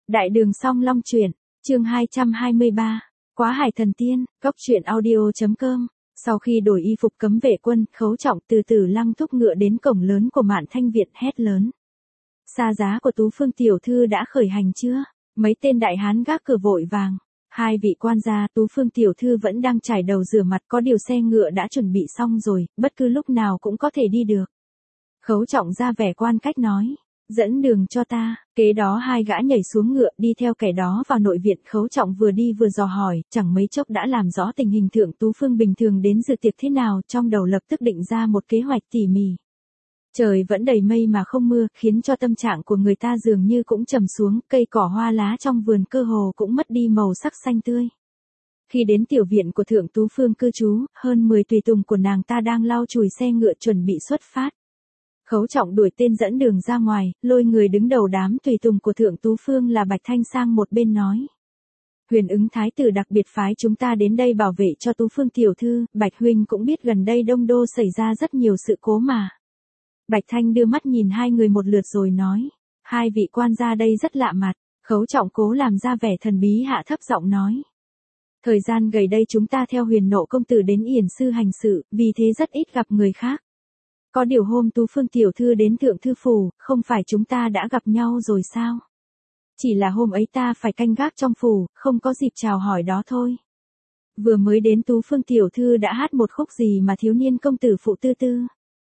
Đại đường Song Long truyện, chương 223, Quá Hải Thần Tiên, Cốc truyện audio.com. Sau khi đổi y phục cấm vệ quân, Khấu Trọng từ từ lăng thúc ngựa đến cổng lớn của Mạn Thanh Viện hét lớn. Xa giá của Tú Phương tiểu thư đã khởi hành chưa? Mấy tên đại hán gác cửa vội vàng. Hai vị quan gia, Tú Phương tiểu thư vẫn đang chải đầu rửa mặt, có điều xe ngựa đã chuẩn bị xong rồi, bất cứ lúc nào cũng có thể đi được. Khấu Trọng ra vẻ quan cách nói. Dẫn đường cho ta. Kế đó hai gã nhảy xuống ngựa đi theo kẻ đó vào nội viện. Khấu Trọng vừa đi vừa dò hỏi, chẳng mấy chốc đã làm rõ tình hình Thượng Tú Phương bình thường đến dự tiệc thế nào, trong đầu lập tức định ra một kế hoạch tỉ mỉ. Trời vẫn đầy mây mà không mưa, khiến cho tâm trạng của người ta dường như cũng trầm xuống, cây cỏ hoa lá trong vườn cơ hồ cũng mất đi màu sắc xanh tươi. Khi đến tiểu viện của Thượng Tú Phương cư trú, hơn 10 tùy tùng của nàng ta đang lau chùi xe ngựa chuẩn bị xuất phát. Khấu Trọng đuổi tên dẫn đường ra ngoài, lôi người đứng đầu đám tùy tùng của Thượng Tú Phương là Bạch Thanh sang một bên nói. Huyền Ứng thái tử đặc biệt phái chúng ta đến đây bảo vệ cho Tú Phương tiểu thư, Bạch huynh cũng biết gần đây Đông Đô xảy ra rất nhiều sự cố mà. Bạch Thanh đưa mắt nhìn hai người một lượt rồi nói, hai vị quan gia đây rất lạ mặt. Khấu Trọng cố làm ra vẻ thần bí hạ thấp giọng nói. Thời gian gần đây chúng ta theo Huyền Nộ công tử đến Yển Sư hành sự, vì thế rất ít gặp người khác. Có điều hôm Tú Phương tiểu thư đến Thượng Thư Phủ, không phải chúng ta đã gặp nhau rồi sao? Chỉ là hôm ấy ta phải canh gác trong phủ, không có dịp chào hỏi đó thôi. Vừa mới đến Tú Phương tiểu thư đã hát một khúc gì mà thiếu niên công tử phụ tư tư.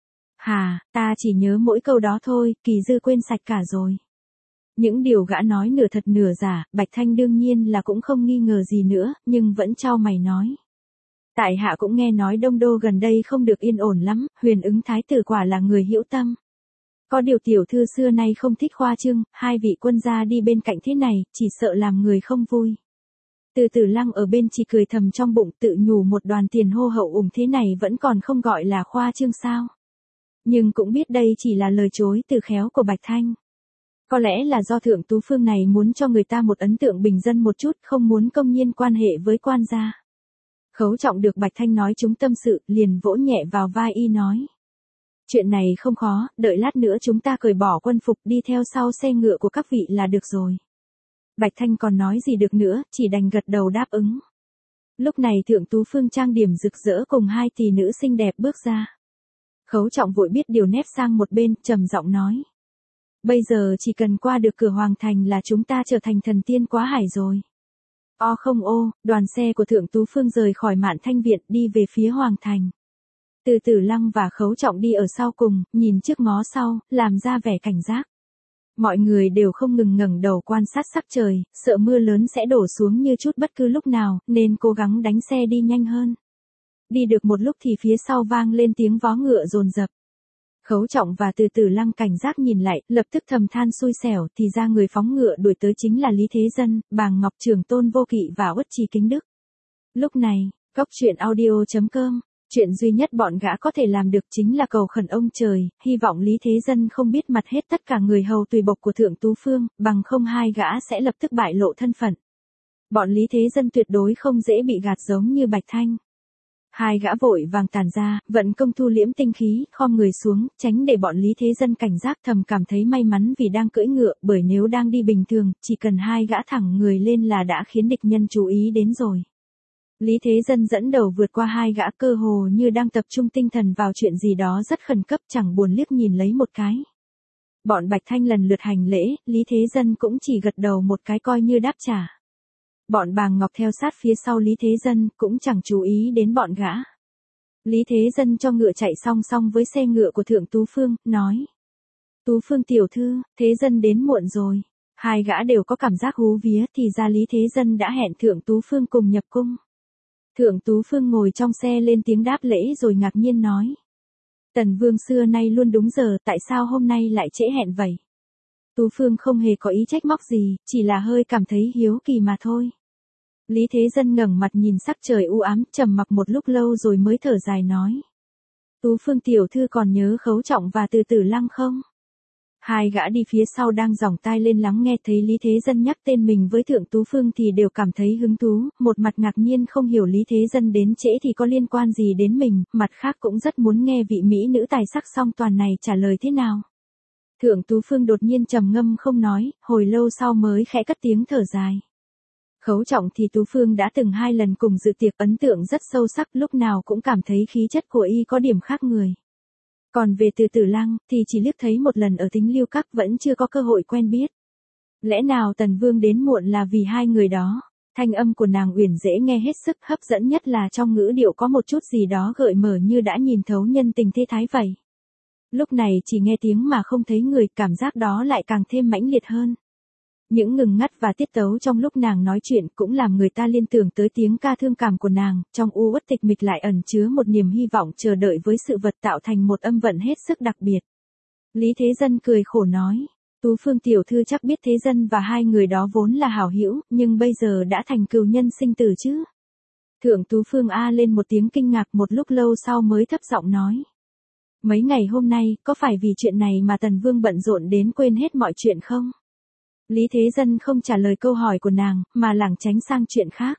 Hà, ta chỉ nhớ mỗi câu đó thôi, kỳ dư quên sạch cả rồi. Những điều gã nói nửa thật nửa giả, Bạch Thanh đương nhiên là cũng không nghi ngờ gì nữa, nhưng vẫn chau mày nói. Tại hạ cũng nghe nói Đông Đô gần đây không được yên ổn lắm, Huyền Ứng thái tử quả là người hữu tâm. Có điều tiểu thư xưa nay không thích khoa trương, hai vị quân gia đi bên cạnh thế này, chỉ sợ làm người không vui. Từ từ lăng ở bên chỉ cười thầm trong bụng tự nhủ một đoàn tiền hô hậu ủng thế này vẫn còn không gọi là khoa trương sao. Nhưng cũng biết đây chỉ là lời chối từ khéo của Bạch Thanh. Có lẽ là do Thượng Tú Phương này muốn cho người ta một ấn tượng bình dân một chút, không muốn công nhiên quan hệ với quan gia. Khấu Trọng được Bạch Thanh nói trúng tâm sự, liền vỗ nhẹ vào vai y nói. Chuyện này không khó, đợi lát nữa chúng ta cởi bỏ quân phục đi theo sau xe ngựa của các vị là được rồi. Bạch Thanh còn nói gì được nữa, chỉ đành gật đầu đáp ứng. Lúc này Thượng Tú Phương trang điểm rực rỡ cùng hai tỷ nữ xinh đẹp bước ra. Khấu Trọng vội biết điều nép sang một bên, trầm giọng nói. Bây giờ chỉ cần qua được cửa Hoàng Thành là chúng ta trở thành thần tiên Quá Hải rồi. O không ô, đoàn xe của Thượng Tú Phương rời khỏi Mạn Thanh Viện đi về phía Hoàng Thành. Từ từ lăng và Khấu Trọng đi ở sau cùng, nhìn trước ngó sau, làm ra vẻ cảnh giác. Mọi người đều không ngừng ngẩng đầu quan sát sắc trời, sợ mưa lớn sẽ đổ xuống như chút bất cứ lúc nào, nên cố gắng đánh xe đi nhanh hơn. Đi được một lúc thì phía sau vang lên tiếng vó ngựa dồn dập. Khấu Trọng và từ từ lăng cảnh giác nhìn lại, lập tức thầm than xui xẻo, thì ra người phóng ngựa đuổi tới chính là Lý Thế Dân, Bàng Ngọc Trường Tôn Vô Kỵ và Uất Trì Kính Đức. Lúc này, Cốc truyện audio.com, chuyện duy nhất bọn gã có thể làm được chính là cầu khẩn ông trời, hy vọng Lý Thế Dân không biết mặt hết tất cả người hầu tùy bộc của Thượng Tú Phương, bằng không hai gã sẽ lập tức bại lộ thân phận. Bọn Lý Thế Dân tuyệt đối không dễ bị gạt giống như Bạch Thanh. Hai gã vội vàng tản ra, vận công thu liễm tinh khí, khom người xuống, tránh để bọn Lý Thế Dân cảnh giác, thầm cảm thấy may mắn vì đang cưỡi ngựa, bởi nếu đang đi bình thường, chỉ cần hai gã thẳng người lên là đã khiến địch nhân chú ý đến rồi. Lý Thế Dân dẫn đầu vượt qua hai gã cơ hồ như đang tập trung tinh thần vào chuyện gì đó rất khẩn cấp, chẳng buồn liếc nhìn lấy một cái. Bọn Bạch Thanh lần lượt hành lễ, Lý Thế Dân cũng chỉ gật đầu một cái coi như đáp trả. Bọn Bàng Ngọc theo sát phía sau Lý Thế Dân, cũng chẳng chú ý đến bọn gã. Lý Thế Dân cho ngựa chạy song song với xe ngựa của Thượng Tú Phương, nói. Tú Phương tiểu thư, Thế Dân đến muộn rồi. Hai gã đều có cảm giác hú vía, thì ra Lý Thế Dân đã hẹn Thượng Tú Phương cùng nhập cung. Thượng Tú Phương ngồi trong xe lên tiếng đáp lễ rồi ngạc nhiên nói. Tần Vương xưa nay luôn đúng giờ, tại sao hôm nay lại trễ hẹn vậy? Tú Phương không hề có ý trách móc gì, chỉ là hơi cảm thấy hiếu kỳ mà thôi. Lý Thế Dân ngẩng mặt nhìn sắc trời u ám, trầm mặc một lúc lâu rồi mới thở dài nói. Tú Phương tiểu thư còn nhớ Khấu Trọng và từ từ lăng không? Hai gã đi phía sau đang giỏng tai lên lắng nghe, thấy Lý Thế Dân nhắc tên mình với Thượng Tú Phương thì đều cảm thấy hứng thú, một mặt ngạc nhiên không hiểu Lý Thế Dân đến trễ thì có liên quan gì đến mình, mặt khác cũng rất muốn nghe vị mỹ nữ tài sắc song toàn này trả lời thế nào. Thượng Tú Phương đột nhiên trầm ngâm không nói, hồi lâu sau mới khẽ cất tiếng thở dài. Khấu Trọng thì Tú Phương đã từng 2 lần cùng dự tiệc, ấn tượng rất sâu sắc, lúc nào cũng cảm thấy khí chất của y có điểm khác người. Còn về Từ Tử Lăng, thì chỉ liếc thấy một lần ở Tính Lưu Các, vẫn chưa có cơ hội quen biết. Lẽ nào Tần Vương đến muộn là vì 2 người đó? Thanh âm của nàng uyển dễ nghe hết sức, hấp dẫn nhất là trong ngữ điệu có một chút gì đó gợi mở như đã nhìn thấu nhân tình thế thái vậy. Lúc này chỉ nghe tiếng mà không thấy người, cảm giác đó lại càng thêm mãnh liệt hơn. Những ngừng ngắt và tiết tấu trong lúc nàng nói chuyện cũng làm người ta liên tưởng tới tiếng ca thương cảm của nàng, trong u uất tịch mịch lại ẩn chứa một niềm hy vọng chờ đợi với sự vật, tạo thành một âm vận hết sức đặc biệt. Lý Thế Dân cười khổ nói, Tú Phương tiểu thư chắc biết Thế Dân và 2 người đó vốn là hảo hữu, nhưng bây giờ đã thành cừu nhân sinh tử chứ. Thượng Tú Phương a lên một tiếng kinh ngạc, một lúc lâu sau mới thấp giọng nói. Mấy ngày hôm nay, có phải vì chuyện này mà Tần Vương bận rộn đến quên hết mọi chuyện không? Lý Thế Dân không trả lời câu hỏi của nàng, mà lảng tránh sang chuyện khác.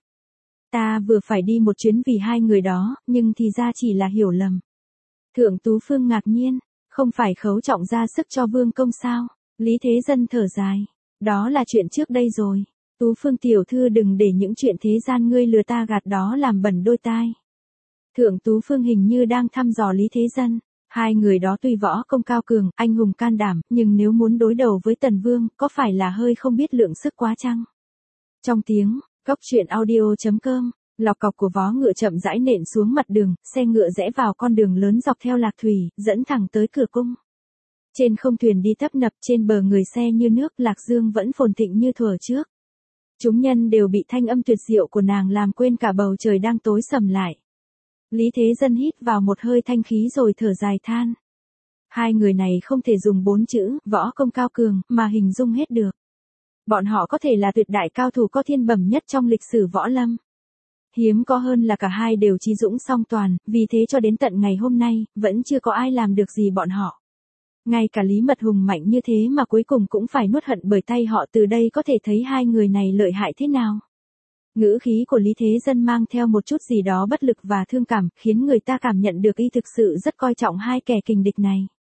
Ta vừa phải đi một chuyến vì 2 người đó, nhưng thì ra chỉ là hiểu lầm. Thượng Tú Phương ngạc nhiên, không phải Khấu Trọng ra sức cho Vương công sao? Lý Thế Dân thở dài, đó là chuyện trước đây rồi. Tú Phương tiểu thư đừng để những chuyện thế gian ngươi lừa ta gạt đó làm bẩn đôi tai. Thượng Tú Phương hình như đang thăm dò Lý Thế Dân. 2 người đó tuy võ công cao cường, anh hùng can đảm, nhưng nếu muốn đối đầu với Tần Vương, có phải là hơi không biết lượng sức quá chăng? Trong tiếng, Cốc Truyện Audio.com, lọc cọc của vó ngựa chậm rãi nện xuống mặt đường, xe ngựa rẽ vào con đường lớn dọc theo Lạc Thủy, dẫn thẳng tới cửa cung. Trên không thuyền đi tấp nập, trên bờ người xe như nước, Lạc Dương vẫn phồn thịnh như thuở trước. Chúng nhân đều bị thanh âm tuyệt diệu của nàng làm quên cả bầu trời đang tối sầm lại. Lý Thế Dân hít vào một hơi thanh khí rồi thở dài than. 2 người này không thể dùng 4 chữ, võ công cao cường, mà hình dung hết được. Bọn họ có thể là tuyệt đại cao thủ có thiên bẩm nhất trong lịch sử võ lâm. Hiếm có hơn là cả hai đều trí dũng song toàn, vì thế cho đến tận ngày hôm nay, vẫn chưa có ai làm được gì bọn họ. Ngay cả Lý Mật Hùng mạnh như thế mà cuối cùng cũng phải nuốt hận bởi tay họ, từ đây có thể thấy 2 người này lợi hại thế nào. Ngữ khí của Lý Thế Dân mang theo một chút gì đó bất lực và thương cảm, khiến người ta cảm nhận được y thực sự rất coi trọng 2 kẻ kình địch này.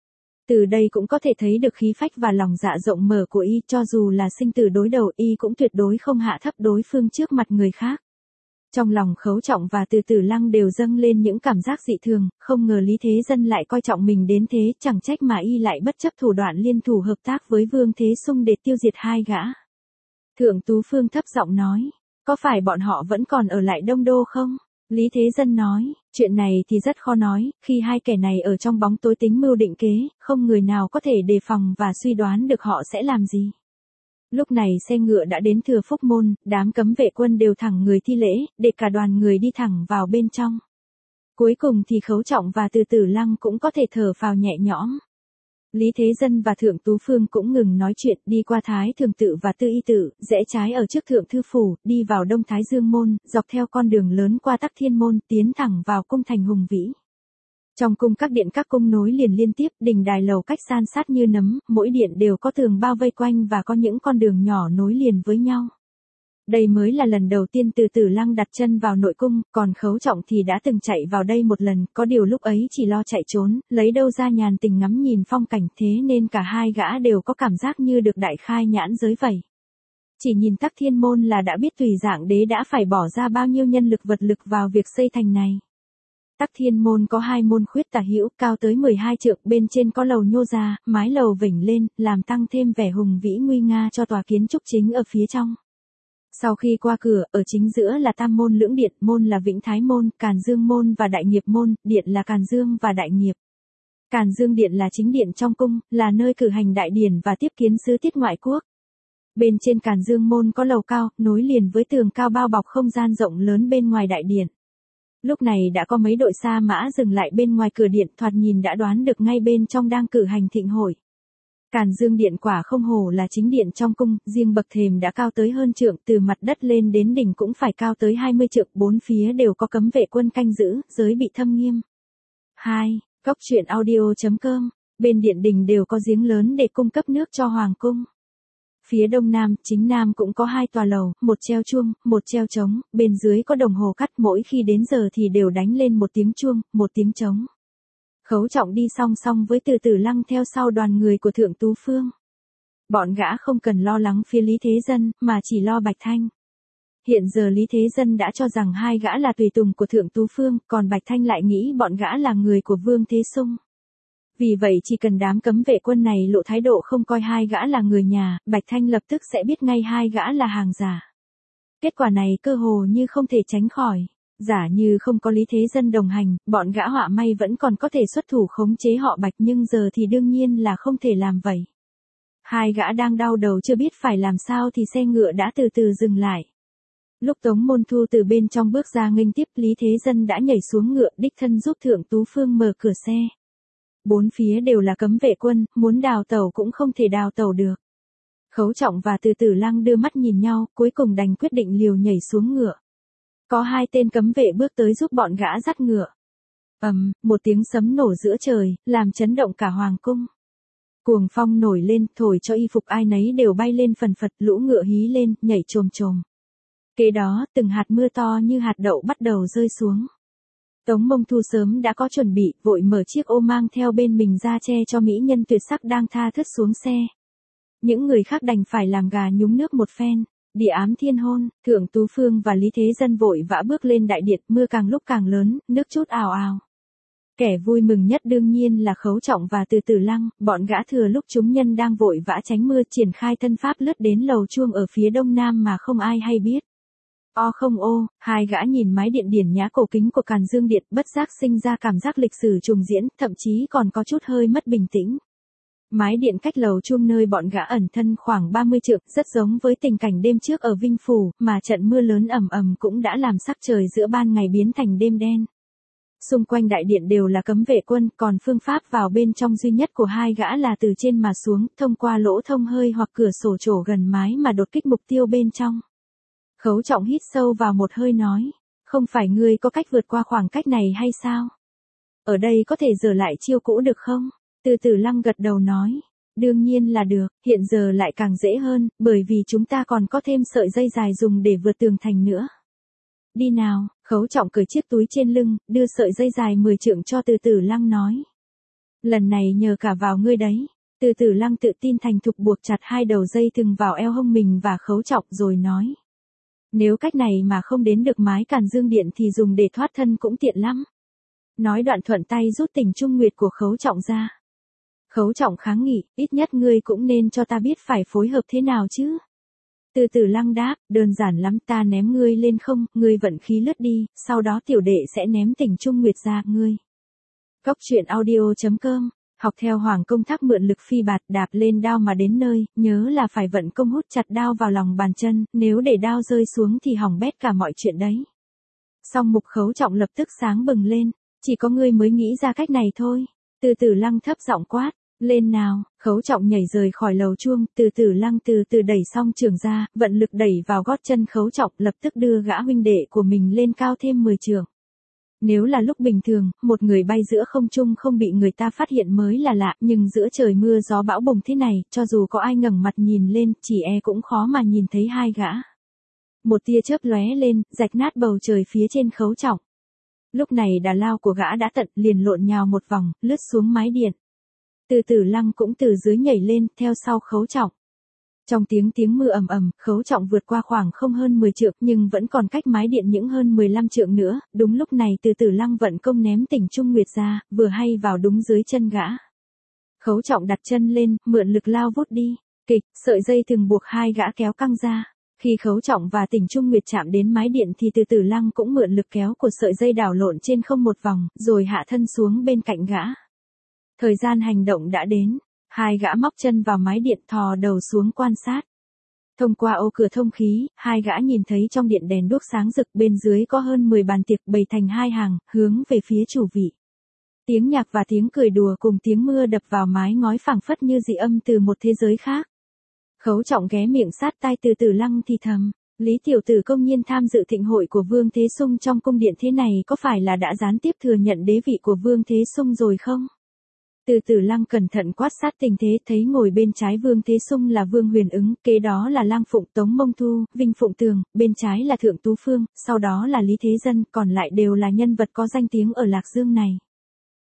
Từ đây cũng có thể thấy được khí phách và lòng dạ rộng mở của y, cho dù là sinh tử đối đầu y cũng tuyệt đối không hạ thấp đối phương trước mặt người khác. Trong lòng Khấu Trọng và Từ Tử Lăng đều dâng lên những cảm giác dị thường, không ngờ Lý Thế Dân lại coi trọng mình đến thế, chẳng trách mà y lại bất chấp thủ đoạn liên thủ hợp tác với Vương Thế Sung để tiêu diệt 2 gã. Thượng Tú Phương thấp giọng nói, có phải bọn họ vẫn còn ở lại Đông Đô không? Lý Thế Dân nói, chuyện này thì rất khó nói, khi 2 kẻ này ở trong bóng tối tính mưu định kế, không người nào có thể đề phòng và suy đoán được họ sẽ làm gì. Lúc này xe ngựa đã đến Thừa Phúc Môn, đám cấm vệ quân đều thẳng người thi lễ, để cả đoàn người đi thẳng vào bên trong. Cuối cùng thì Khấu Trọng và Từ Tử Lăng cũng có thể thở phào nhẹ nhõm. Lý Thế Dân và Thượng Tú Phương cũng ngừng nói chuyện, đi qua Thái Thường Tự và Tư Y Tự, rẽ trái ở trước Thượng Thư Phủ, đi vào Đông Thái Dương Môn, dọc theo con đường lớn qua Tắc Thiên Môn, tiến thẳng vào cung thành hùng vĩ. Trong cung các điện các cung nối liền liên tiếp, đình đài lầu cách san sát như nấm, mỗi điện đều có tường bao vây quanh và có những con đường nhỏ nối liền với nhau. Đây mới là lần đầu tiên Từ Tử Lăng đặt chân vào nội cung, còn Khấu Trọng thì đã từng chạy vào đây một lần, có điều lúc ấy chỉ lo chạy trốn, lấy đâu ra nhàn tình ngắm nhìn phong cảnh, thế nên cả 2 gã đều có cảm giác như được đại khai nhãn giới vậy. Chỉ nhìn Tắc Thiên Môn là đã biết Tùy Dạng Đế đã phải bỏ ra bao nhiêu nhân lực vật lực vào việc xây thành này. Tắc Thiên Môn có 2 môn khuyết tả hữu, cao tới 12 trượng, bên trên có lầu nhô ra, mái lầu vểnh lên, làm tăng thêm vẻ hùng vĩ nguy nga cho tòa kiến trúc chính ở phía trong. Sau khi qua cửa, ở chính giữa là Tam Môn Lưỡng Điện, môn là Vĩnh Thái Môn, Càn Dương Môn và Đại Nghiệp Môn, điện là Càn Dương và Đại Nghiệp. Càn Dương Điện là chính điện trong cung, là nơi cử hành đại điển và tiếp kiến sứ tiết ngoại quốc. Bên trên Càn Dương Môn có lầu cao, nối liền với tường cao bao bọc không gian rộng lớn bên ngoài đại điện. Lúc này đã có mấy đội sa mã dừng lại bên ngoài cửa điện, thoạt nhìn đã đoán được ngay bên trong đang cử hành thịnh hội. Càn Dương Điện quả không hổ là chính điện trong cung, riêng bậc thềm đã cao tới hơn trượng, từ mặt đất lên đến đỉnh cũng phải cao tới 20 trượng, 4 phía đều có cấm vệ quân canh giữ, giới bị thâm nghiêm. 2. Cốc Truyện Audio.com, bên điện đình đều có giếng lớn để cung cấp nước cho hoàng cung. Phía đông nam, chính nam cũng có 2 tòa lầu, một treo chuông, một treo trống, bên dưới có đồng hồ cắt, mỗi khi đến giờ thì đều đánh lên một tiếng chuông, một tiếng trống. Khấu Trọng đi song song với Từ Tử Lăng theo sau đoàn người của Thượng Tú Phương. Bọn gã không cần lo lắng phía Lý Thế Dân, mà chỉ lo Bạch Thanh. Hiện giờ Lý Thế Dân đã cho rằng hai gã là tùy tùng của Thượng Tú Phương, còn Bạch Thanh lại nghĩ bọn gã là người của Vương Thế Sung. Vì vậy chỉ cần đám cấm vệ quân này lộ thái độ không coi hai gã là người nhà, Bạch Thanh lập tức sẽ biết ngay hai gã là hàng giả. Kết quả này cơ hồ như không thể tránh khỏi. Giả như không có Lý Thế Dân đồng hành, bọn gã họa may vẫn còn có thể xuất thủ khống chế họ Bạch, nhưng giờ thì đương nhiên là không thể làm vậy. Hai gã đang đau đầu chưa biết phải làm sao thì xe ngựa đã từ từ dừng lại. Lúc Tống Môn Thu từ bên trong bước ra nghênh tiếp, Lý Thế Dân đã nhảy xuống ngựa đích thân giúp Thượng Tú Phương mở cửa xe. Bốn phía đều là cấm vệ quân, muốn đào tẩu cũng không thể đào tẩu được. Khấu Trọng và Từ Tử Lăng đưa mắt nhìn nhau, cuối cùng đành quyết định liều nhảy xuống ngựa. Có hai tên cấm vệ bước tới giúp bọn gã dắt ngựa. Một tiếng sấm nổ giữa trời, làm chấn động cả hoàng cung. Cuồng phong nổi lên, thổi cho y phục ai nấy đều bay lên phần phật, lũ ngựa hí lên, nhảy chồm chồm. Kế đó, từng hạt mưa to như hạt đậu bắt đầu rơi xuống. Tống Mông Thu sớm đã có chuẩn bị, vội mở chiếc ô mang theo bên mình ra che cho mỹ nhân tuyệt sắc đang tha thướt xuống xe. Những người khác đành phải làm gà nhúng nước một phen. Địa ám thiên hôn, Thượng Tú Phương và Lý Thế Dân vội vã bước lên đại điện, mưa càng lúc càng lớn, nước chút ào ào. Kẻ vui mừng nhất đương nhiên là Khấu Trọng và Từ Tử Lăng, bọn gã thừa lúc chúng nhân đang vội vã tránh mưa triển khai thân pháp lướt đến lầu chuông ở phía đông nam mà không ai hay biết. Không ô, hai gã nhìn mái điện điển nhã cổ kính của Càn Dương Điện, bất giác sinh ra cảm giác lịch sử trùng diễn, thậm chí còn có chút hơi mất bình tĩnh. Mái điện cách lầu chuông nơi bọn gã ẩn thân khoảng 30 trượng, rất giống với tình cảnh đêm trước ở Vinh Phủ, mà trận mưa lớn ầm ầm cũng đã làm sắc trời giữa ban ngày biến thành đêm đen. Xung quanh đại điện đều là cấm vệ quân, còn phương pháp vào bên trong duy nhất của hai gã là từ trên mà xuống, thông qua lỗ thông hơi hoặc cửa sổ trổ gần mái mà đột kích mục tiêu bên trong. Khấu Trọng hít sâu vào một hơi nói, không phải ngươi có cách vượt qua khoảng cách này hay sao? Ở đây có thể dở lại chiêu cũ được không? Từ Tử Lăng gật đầu nói, đương nhiên là được, hiện giờ lại càng dễ hơn, bởi vì chúng ta còn có thêm sợi dây dài dùng để vượt tường thành nữa. Đi nào, Khấu Trọng cởi chiếc túi trên lưng, đưa sợi dây dài 10 trượng cho Từ Tử Lăng nói. Lần này nhờ cả vào ngươi đấy. Từ Tử Lăng tự tin thành thục buộc chặt hai đầu dây thừng vào eo hông mình và Khấu Trọng rồi nói. Nếu cách này mà không đến được mái Càn Dương Điện thì dùng để thoát thân cũng tiện lắm. Nói đoạn thuận tay rút tình trung nguyệt của Khấu Trọng ra. Khấu Trọng kháng nghị, ít nhất ngươi cũng nên cho ta biết phải phối hợp thế nào chứ. Từ Tử Lăng đáp, đơn giản lắm, ta ném ngươi lên không, ngươi vận khí lướt đi, sau đó tiểu đệ sẽ ném tình trung nguyệt ra ngươi. Cốc truyện audio.com, học theo Hoàng Công Thác mượn lực phi bạt đạp lên đao mà đến nơi, nhớ là phải vận công hút chặt đao vào lòng bàn chân, nếu để đao rơi xuống thì hỏng bét cả mọi chuyện đấy. Song mục Khấu Trọng lập tức sáng bừng lên, chỉ có ngươi mới nghĩ ra cách này thôi. Từ Tử Lăng thấp giọng quát. Lên nào, Khấu Trọng nhảy rời khỏi lầu chuông, Từ Tử Lăng từ từ đẩy xong trường ra, vận lực đẩy vào gót chân Khấu Trọng, lập tức đưa gã huynh đệ của mình lên cao thêm 10 trượng. Nếu là lúc bình thường, một người bay giữa không trung không bị người ta phát hiện mới là lạ, nhưng giữa trời mưa gió bão bùng thế này, cho dù có ai ngẩng mặt nhìn lên, chỉ cũng khó mà nhìn thấy hai gã. Một tia chớp lóe lên, rạch nát bầu trời phía trên Khấu Trọng. Lúc này đà lao của gã đã tận, liền lộn nhào một vòng, lướt xuống mái điện. Từ Tử Lăng cũng từ dưới nhảy lên, theo sau Khấu Trọng. Trong tiếng mưa ầm ầm, Khấu Trọng vượt qua khoảng không hơn 10 trượng, nhưng vẫn còn cách mái điện những hơn 15 trượng nữa, đúng lúc này Từ Tử Lăng vận công ném tình trung nguyệt ra, vừa hay vào đúng dưới chân gã. Khấu Trọng đặt chân lên, mượn lực lao vút đi, kịch, sợi dây thừng buộc hai gã kéo căng ra. Khi Khấu Trọng và tình trung nguyệt chạm đến mái điện thì Từ Tử Lăng cũng mượn lực kéo của sợi dây đảo lộn trên không một vòng, rồi hạ thân xuống bên cạnh gã. Thời gian hành động đã đến, hai gã móc chân vào mái điện thò đầu xuống quan sát. Thông qua ô cửa thông khí, hai gã nhìn thấy trong điện đèn đuốc sáng rực, bên dưới có hơn 10 bàn tiệc bày thành hai hàng, hướng về phía chủ vị. Tiếng nhạc và tiếng cười đùa cùng tiếng mưa đập vào mái ngói phảng phất như dị âm từ một thế giới khác. Khấu Trọng ghé miệng sát tai Từ Tử Lăng thì thầm, Lý tiểu tử công nhiên tham dự thịnh hội của Vương Thế Sung trong cung điện thế này có phải là đã gián tiếp thừa nhận đế vị của Vương Thế Sung rồi không? Từ Tử Lăng cẩn thận quát sát tình thế, thấy ngồi bên trái Vương Thế Sung là Vương Huyền Ứng, kế đó là Lang Phụng, Tống Mông Thu, Vinh Phụng Tường, bên trái là Thượng Tú Phương, sau đó là Lý Thế Dân, còn lại đều là nhân vật có danh tiếng ở Lạc Dương này.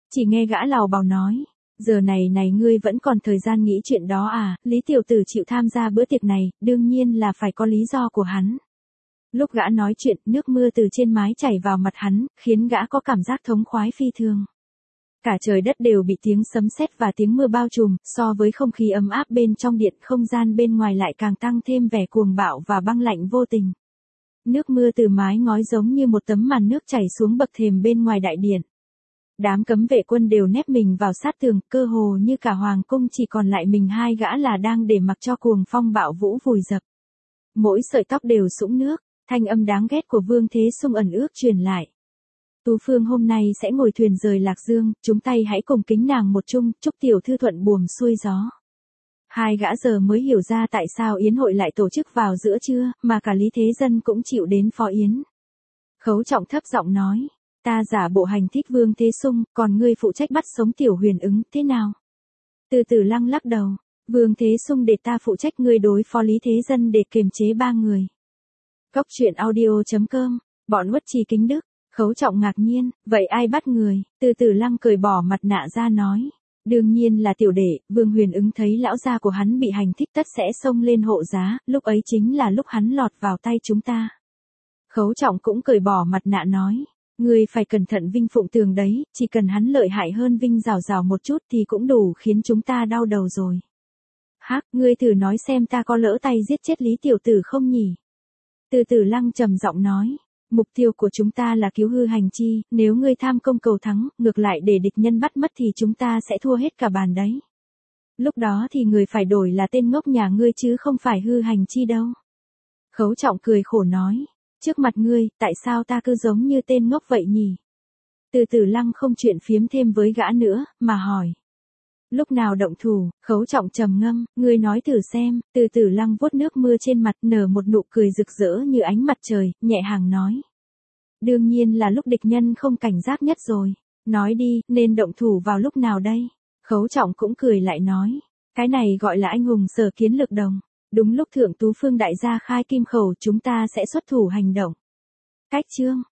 Chỉ nghe gã lào bào nói, giờ này ngươi vẫn còn thời gian nghĩ chuyện đó à, Lý tiểu tử chịu tham gia bữa tiệc này, đương nhiên là phải có lý do của hắn. Lúc gã nói chuyện, nước mưa từ trên mái chảy vào mặt hắn, khiến gã có cảm giác thống khoái phi thường. Cả trời đất đều bị tiếng sấm sét và tiếng mưa bao trùm, so với không khí ấm áp bên trong điện, không gian bên ngoài lại càng tăng thêm vẻ cuồng bạo và băng lạnh vô tình. Nước mưa từ mái ngói giống như một tấm màn nước chảy xuống bậc thềm bên ngoài đại điện. Đám cấm vệ quân đều nép mình vào sát tường, cơ hồ như cả hoàng cung chỉ còn lại mình hai gã là đang để mặc cho cuồng phong bạo vũ vùi dập. Mỗi sợi tóc đều sũng nước, thanh âm đáng ghét của Vương Thế Sung ẩn ước truyền lại. Tú Phương hôm nay sẽ ngồi thuyền rời Lạc Dương, chúng tay hãy cùng kính nàng một chung, chúc tiểu thư thuận buồm xuôi gió. Hai gã giờ mới hiểu ra tại sao yến hội lại tổ chức vào giữa trưa, mà cả Lý Thế Dân cũng chịu đến phó yến. Khấu Trọng thấp giọng nói, ta giả bộ hành thích Vương Thế Sung, còn ngươi phụ trách bắt sống Tiểu Huyền Ứng, thế nào? Từ Từ Lăng lắc đầu, Vương Thế Sung để ta phụ trách, ngươi đối phó Lý Thế Dân để kiềm chế ba người. Cốc truyện audio.com, bọn Uất Trì Kính Đức. Khấu Trọng ngạc nhiên, vậy ai bắt người? Từ Từ Lăng cởi bỏ mặt nạ ra nói, đương nhiên là tiểu đệ. Vương Huyền Ứng thấy lão gia của hắn bị hành thích tất sẽ xông lên hộ giá, lúc ấy chính là lúc hắn lọt vào tay chúng ta. Khấu Trọng cũng cởi bỏ mặt nạ nói, ngươi phải cẩn thận Vinh Phụng Tường đấy, chỉ cần hắn lợi hại hơn Vinh Rào Rào một chút thì cũng đủ khiến chúng ta đau đầu rồi. Hắc, ngươi thử nói xem ta có lỡ tay giết chết Lý tiểu tử không nhỉ? Từ Từ Lăng trầm giọng nói, mục tiêu của chúng ta là cứu hư hành chi, nếu ngươi tham công cầu thắng, ngược lại để địch nhân bắt mất thì chúng ta sẽ thua hết cả bàn đấy. Lúc đó thì người phải đổi là tên ngốc nhà ngươi chứ không phải hư hành chi đâu. Khấu Trọng cười khổ nói, trước mặt ngươi, tại sao ta cứ giống như tên ngốc vậy nhỉ? Từ Từ Lăng không chuyện phiếm thêm với gã nữa, mà hỏi. Lúc nào động thủ? Khấu Trọng trầm ngâm, ngươi nói thử xem. Từ Từ Lăng vuốt nước mưa trên mặt, nở một nụ cười rực rỡ như ánh mặt trời, nhẹ hàng nói. Đương nhiên là lúc địch nhân không cảnh giác nhất rồi. Nói đi, nên động thủ vào lúc nào đây? Khấu Trọng cũng cười lại nói. Cái này gọi là anh hùng sở kiến lược đồng. Đúng lúc Thượng Tú Phương đại gia khai kim khẩu chúng ta sẽ xuất thủ hành động. Cách chương